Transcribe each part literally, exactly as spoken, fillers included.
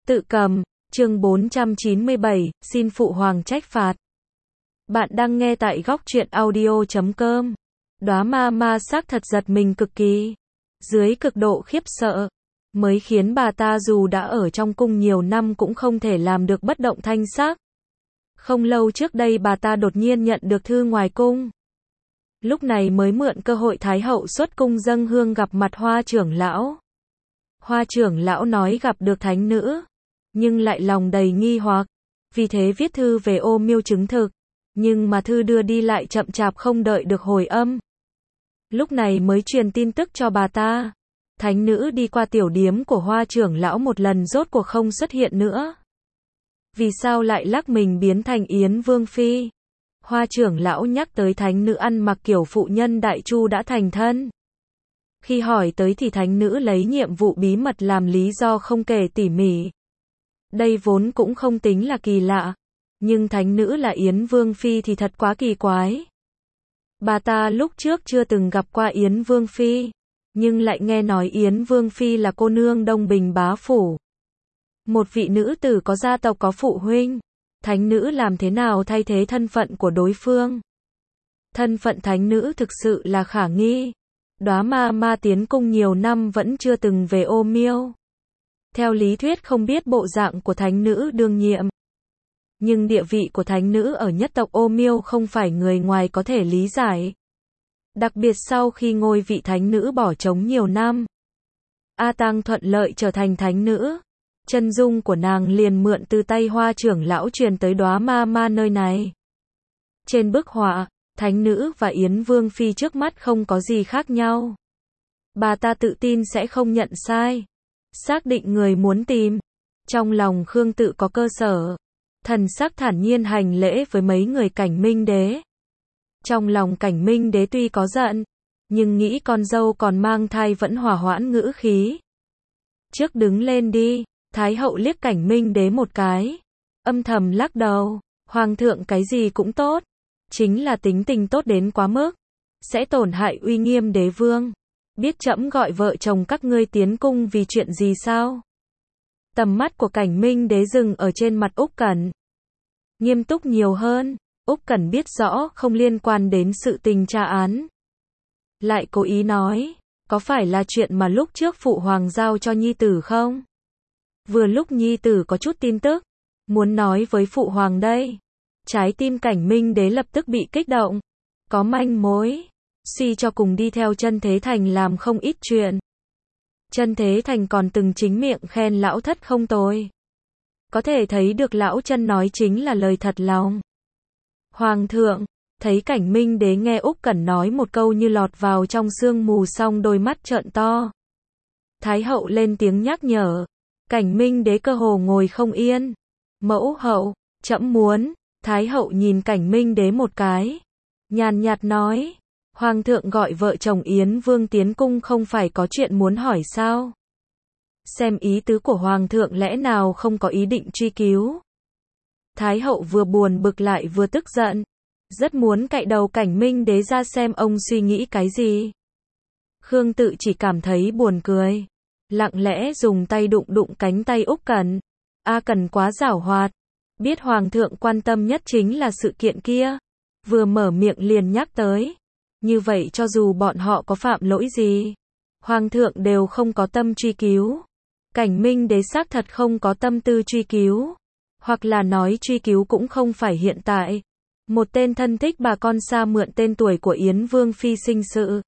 Tự cầm, chương bốn trăm chín mươi bảy, xin phụ hoàng trách phạt. Bạn đang nghe tại góc truyện audio chấm com. Đóa ma ma xác thật giật mình cực kỳ. Dưới cực độ khiếp sợ, mới khiến bà ta dù đã ở trong cung nhiều năm cũng không thể làm được bất động thanh sắc. Không lâu trước đây bà ta đột nhiên nhận được thư ngoài cung. Lúc này mới mượn cơ hội Thái hậu xuất cung dâng hương gặp mặt Hoa trưởng lão. Hoa trưởng lão nói gặp được thánh nữ, nhưng lại lòng đầy nghi hoặc, vì thế viết thư về ô miêu chứng thực, nhưng mà thư đưa đi lại chậm chạp không đợi được hồi âm. Lúc này mới truyền tin tức cho bà ta, thánh nữ đi qua tiểu điếm của Hoa trưởng lão một lần rốt cuộc không xuất hiện nữa. Vì sao lại lắc mình biến thành Yến Vương Phi? Hoa trưởng lão nhắc tới thánh nữ ăn mặc kiểu phụ nhân đại chu đã thành thân. Khi hỏi tới thì thánh nữ lấy nhiệm vụ bí mật làm lý do không kể tỉ mỉ. Đây vốn cũng không tính là kỳ lạ, nhưng thánh nữ là Yến Vương Phi thì thật quá kỳ quái. Bà ta lúc trước chưa từng gặp qua Yến Vương Phi, nhưng lại nghe nói Yến Vương Phi là cô nương Đông Bình bá phủ. Một vị nữ tử có gia tộc có phụ huynh, thánh nữ làm thế nào thay thế thân phận của đối phương? Thân phận thánh nữ thực sự là khả nghi. Đóa ma ma tiến cung nhiều năm vẫn chưa từng về ô miêu. Theo lý thuyết không biết bộ dạng của thánh nữ đương nhiệm. Nhưng địa vị của thánh nữ ở nhất tộc ô miêu không phải người ngoài có thể lý giải. Đặc biệt sau khi ngôi vị thánh nữ bỏ trống nhiều năm, A Tang thuận lợi trở thành thánh nữ. Chân dung của nàng liền mượn từ tay Hoa trưởng lão truyền tới đóa ma ma nơi này. Trên bức họa, thánh nữ và Yến Vương Phi trước mắt không có gì khác nhau. Bà ta tự tin sẽ không nhận sai. Xác định người muốn tìm. Trong lòng Khương Tự có cơ sở. Thần sắc thản nhiên hành lễ với mấy người Cảnh Minh Đế. Trong lòng Cảnh Minh Đế tuy có giận, nhưng nghĩ con dâu còn mang thai vẫn hòa hoãn ngữ khí. Trước đứng lên đi. Thái hậu liếc Cảnh Minh Đế một cái. Âm thầm lắc đầu. Hoàng thượng cái gì cũng tốt. Chính là tính tình tốt đến quá mức. Sẽ tổn hại uy nghiêm đế vương. Biết trẫm gọi vợ chồng các ngươi tiến cung vì chuyện gì sao? Tầm mắt của Cảnh Minh Đế dừng ở trên mặt Úc Cẩn. Nghiêm túc nhiều hơn. Úc Cẩn biết rõ không liên quan đến sự tình tra án. Lại cố ý nói. Có phải là chuyện mà lúc trước phụ hoàng giao cho nhi tử không? Vừa lúc nhi tử có chút tin tức. Muốn nói với phụ hoàng đây. Trái tim Cảnh Minh Đế lập tức bị kích động. Có manh mối. Suy cho cùng đi theo Chân Thế Thành làm không ít chuyện. Chân Thế Thành còn từng chính miệng khen lão thất không tồi. Có thể thấy được lão Chân nói chính là lời thật lòng. Hoàng thượng, thấy Cảnh Minh Đế nghe Úc Cẩn nói một câu như lọt vào trong sương mù xong đôi mắt trợn to. Thái hậu lên tiếng nhắc nhở. Cảnh Minh Đế cơ hồ ngồi không yên. Mẫu hậu, trẫm muốn. Thái hậu nhìn Cảnh Minh Đế một cái. Nhàn nhạt nói. Hoàng thượng gọi vợ chồng Yến Vương tiến cung không phải có chuyện muốn hỏi sao? Xem ý tứ của Hoàng thượng lẽ nào không có ý định truy cứu? Thái hậu vừa buồn bực lại vừa tức giận. Rất muốn cạy đầu Cảnh Minh Đế ra xem ông suy nghĩ cái gì. Khương Tự chỉ cảm thấy buồn cười. Lặng lẽ dùng tay đụng đụng cánh tay Úc Cẩn. A Cẩn quá giảo hoạt. Biết Hoàng thượng quan tâm nhất chính là sự kiện kia. Vừa mở miệng liền nhắc tới. Như vậy cho dù bọn họ có phạm lỗi gì, Hoàng thượng đều không có tâm truy cứu. Cảnh Minh Đế xác thật không có tâm tư truy cứu. Hoặc là nói truy cứu cũng không phải hiện tại. Một tên thân thích bà con xa mượn tên tuổi của Yến Vương Phi sinh sự.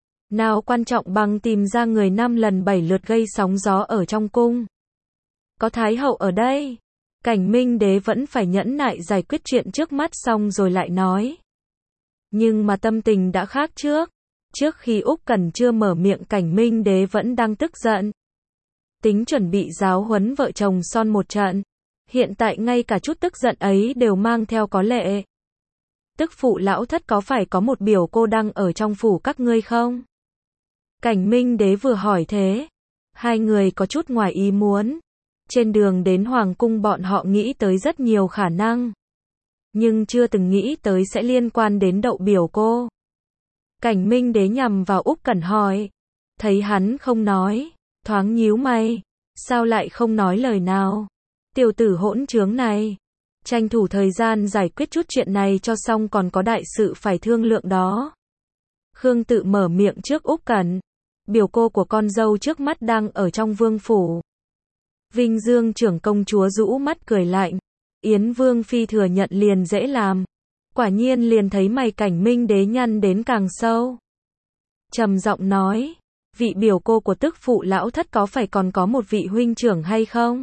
Nào quan trọng bằng tìm ra người năm lần bảy lượt gây sóng gió ở trong cung. Có Thái hậu ở đây. Cảnh Minh Đế vẫn phải nhẫn nại giải quyết chuyện trước mắt xong rồi lại nói. Nhưng mà tâm tình đã khác trước. Trước khi Úc Cẩn chưa mở miệng Cảnh Minh Đế vẫn đang tức giận. Tính chuẩn bị giáo huấn vợ chồng son một trận. Hiện tại ngay cả chút tức giận ấy đều mang theo có lệ. Tức phụ lão thất có phải có một biểu cô đang ở trong phủ các ngươi không? Cảnh Minh Đế vừa hỏi thế. Hai người có chút ngoài ý muốn. Trên đường đến Hoàng cung bọn họ nghĩ tới rất nhiều khả năng. Nhưng chưa từng nghĩ tới sẽ liên quan đến đậu biểu cô. Cảnh Minh Đế nhằm vào Úc Cẩn hỏi. Thấy hắn không nói. Thoáng nhíu mày. Sao lại không nói lời nào? Tiểu tử hỗn trướng này. Tranh thủ thời gian giải quyết chút chuyện này cho xong, còn có đại sự phải thương lượng đó. Khương Tự mở miệng trước Úc Cẩn. Biểu cô của con dâu trước mắt đang ở trong vương phủ. Vinh Dương trưởng công chúa rũ mắt cười lạnh. Yến Vương phi thừa nhận liền dễ làm. Quả nhiên liền thấy mày Cảnh Minh đế nhăn đến càng sâu. Trầm giọng nói, vị biểu cô của tức phụ lão thất có phải còn có một vị huynh trưởng hay không?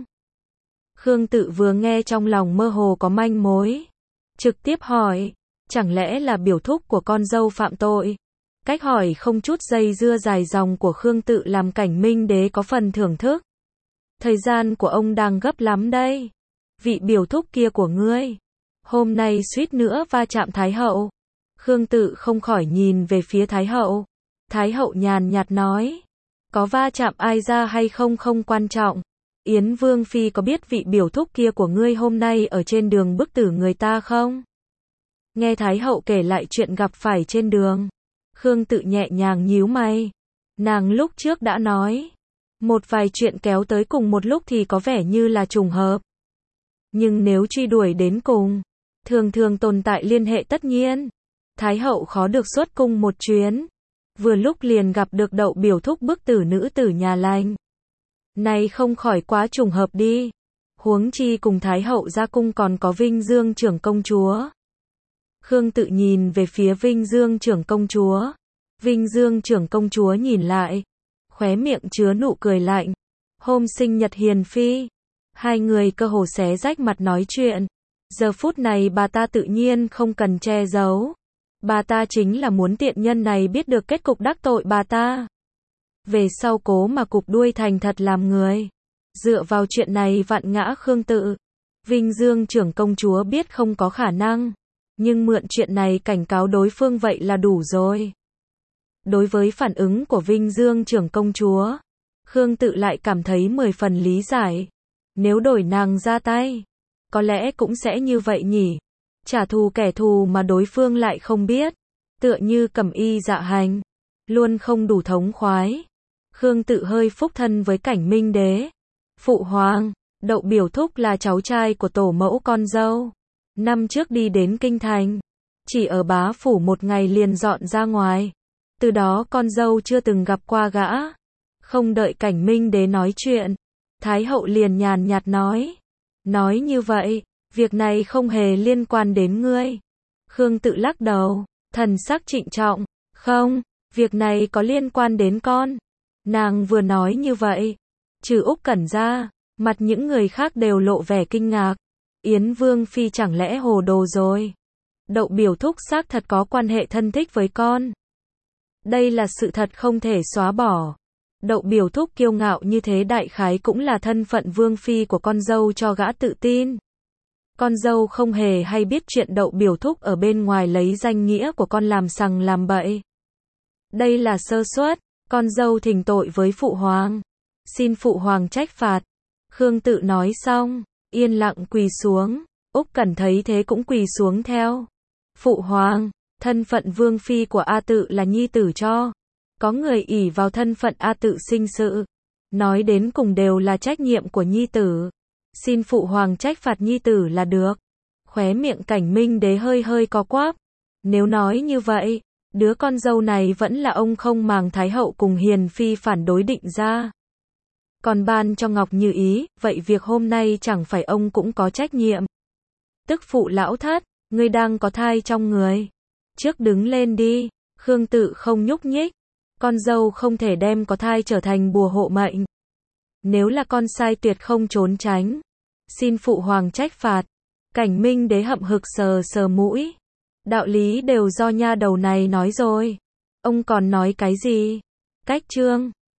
Khương Tự vừa nghe trong lòng mơ hồ có manh mối. Trực tiếp hỏi, chẳng lẽ là biểu thúc của con dâu phạm tội? Cách hỏi không chút dây dưa dài dòng của Khương Tự làm Cảnh Minh đế có phần thưởng thức. Thời gian của ông đang gấp lắm đây. Vị biểu thúc kia của ngươi, hôm nay suýt nữa va chạm Thái hậu. Khương Tự không khỏi nhìn về phía Thái hậu. Thái hậu nhàn nhạt nói, có va chạm ai ra hay không không quan trọng. Yến Vương phi có biết vị biểu thúc kia của ngươi hôm nay ở trên đường bức tử người ta không? Nghe Thái hậu kể lại chuyện gặp phải trên đường, Khương Tự nhẹ nhàng nhíu mày. Nàng lúc trước đã nói, một vài chuyện kéo tới cùng một lúc thì có vẻ như là trùng hợp. Nhưng nếu truy đuổi đến cùng, thường thường tồn tại liên hệ tất nhiên. Thái hậu khó được xuất cung một chuyến, vừa lúc liền gặp được Đậu biểu thúc bức tử nữ tử nhà lành. Này không khỏi quá trùng hợp đi. Huống chi cùng Thái hậu ra cung còn có Vinh Dương trưởng công chúa. Khương Tự nhìn về phía Vinh Dương trưởng công chúa. Vinh Dương trưởng công chúa nhìn lại, khóe miệng chứa nụ cười lạnh. Hôm sinh nhật hiền phi, hai người cơ hồ xé rách mặt nói chuyện. Giờ phút này bà ta tự nhiên không cần che giấu. Bà ta chính là muốn tiện nhân này biết được kết cục đắc tội bà ta. Về sau cố mà cụp đuôi thành thật làm người. Dựa vào chuyện này vặn ngã Khương Tự. Vinh Dương trưởng công chúa biết không có khả năng. Nhưng mượn chuyện này cảnh cáo đối phương vậy là đủ rồi. Đối với phản ứng của Vinh Dương trưởng công chúa, Khương Tự lại cảm thấy mười phần lý giải. Nếu đổi nàng ra tay, có lẽ cũng sẽ như vậy nhỉ. Trả thù kẻ thù mà đối phương lại không biết. Tựa như Cẩm Y Dạ Hành, luôn không đủ thống khoái. Khương Tự hơi phúc thân với Cảnh Minh đế. Phụ hoàng, Đậu biểu thúc là cháu trai của tổ mẫu con dâu. Năm trước đi đến kinh thành, chỉ ở bá phủ một ngày liền dọn ra ngoài. Từ đó con dâu chưa từng gặp qua gã. Không đợi Cảnh Minh đế nói chuyện, Thái hậu liền nhàn nhạt nói. Nói như vậy, việc này không hề liên quan đến ngươi. Khương Tự lắc đầu, thần sắc trịnh trọng. Không, việc này có liên quan đến con. Nàng vừa nói như vậy, trừ Úc Cẩn ra, mặt những người khác đều lộ vẻ kinh ngạc. Yến Vương phi chẳng lẽ hồ đồ rồi? Đậu biểu thúc xác thật có quan hệ thân thích với con. Đây là sự thật không thể xóa bỏ. Đậu biểu thúc kiêu ngạo như thế đại khái cũng là thân phận vương phi của con dâu cho gã tự tin. Con dâu không hề hay biết chuyện Đậu biểu thúc ở bên ngoài lấy danh nghĩa của con làm sằng làm bậy. Đây là sơ suất, con dâu thỉnh tội với phụ hoàng. Xin phụ hoàng trách phạt. Khương Tự nói xong, yên lặng quỳ xuống. Úc Cẩn thấy thế cũng quỳ xuống theo. Phụ hoàng, thân phận vương phi của A Tự là nhi tử cho. Có người ỷ vào thân phận A Tự sinh sự. Nói đến cùng đều là trách nhiệm của nhi tử. Xin phụ hoàng trách phạt nhi tử là được. Khóe miệng Cảnh Minh đế hơi hơi co quắp. Nếu nói như vậy, đứa con dâu này vẫn là ông không màng Thái hậu cùng hiền phi phản đối định ra. Còn ban cho Ngọc Như Ý, vậy việc hôm nay chẳng phải ông cũng có trách nhiệm. Tức phụ lão thất, ngươi đang có thai trong người. Trước đứng lên đi. Khương Tự không nhúc nhích. Con dâu không thể đem có thai trở thành bùa hộ mệnh. Nếu là con sai tuyệt không trốn tránh. Xin phụ hoàng trách phạt. Cảnh Minh đế hậm hực sờ sờ mũi. Đạo lý đều do nha đầu này nói rồi. Ông còn nói cái gì? Cách chương